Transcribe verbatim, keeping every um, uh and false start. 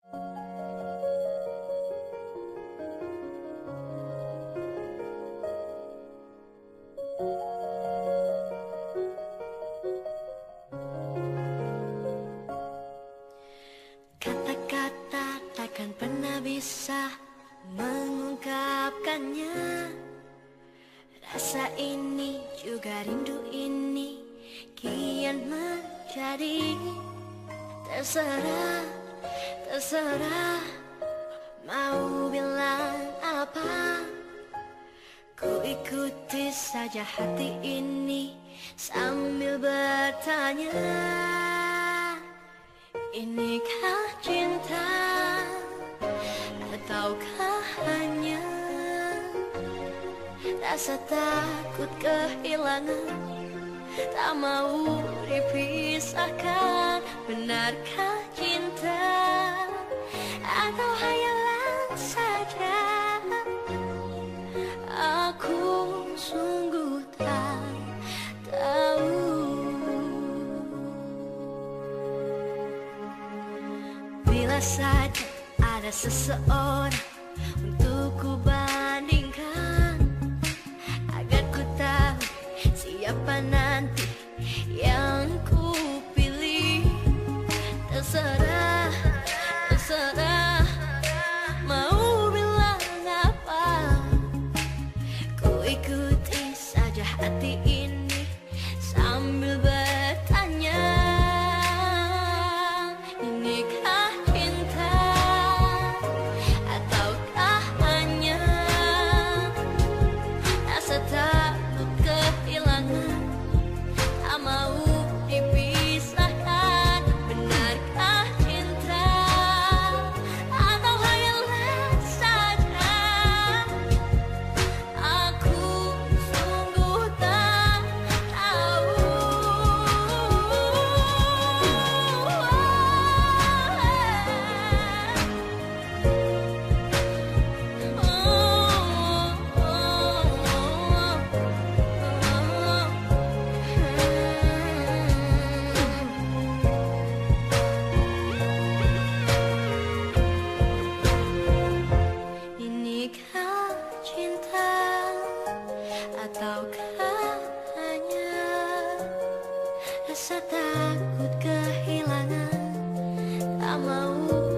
Kata-kata takkan pernah bisa mengungkapkannya. Rasa ini juga rindu ini kian menjadi terserah, terserah mau bilang apa. Ku ikuti saja hati ini sambil bertanya, inikah cinta ataukah hanya rasa takut kehilangan, tak mau dipisahkan? Benarkah cinta atau hayalan saja? Aku sungguh tak tahu. Bila saja ada seseorang untuk ku bandingkan, agar ku tahu siapa nanti yang ku pilih. Terserah, terserah mau bilang apa. Ku ikuti saja hati ini sambil bertanya, inikah cinta ataukah hanya rasa takut kehilangan, tak mau dipisahkan? Benarkah cinta atau hayalan saja? Aku sungguh tak tahu. Inikah cinta ataukah hanya rasa takut kehilangan, tak mau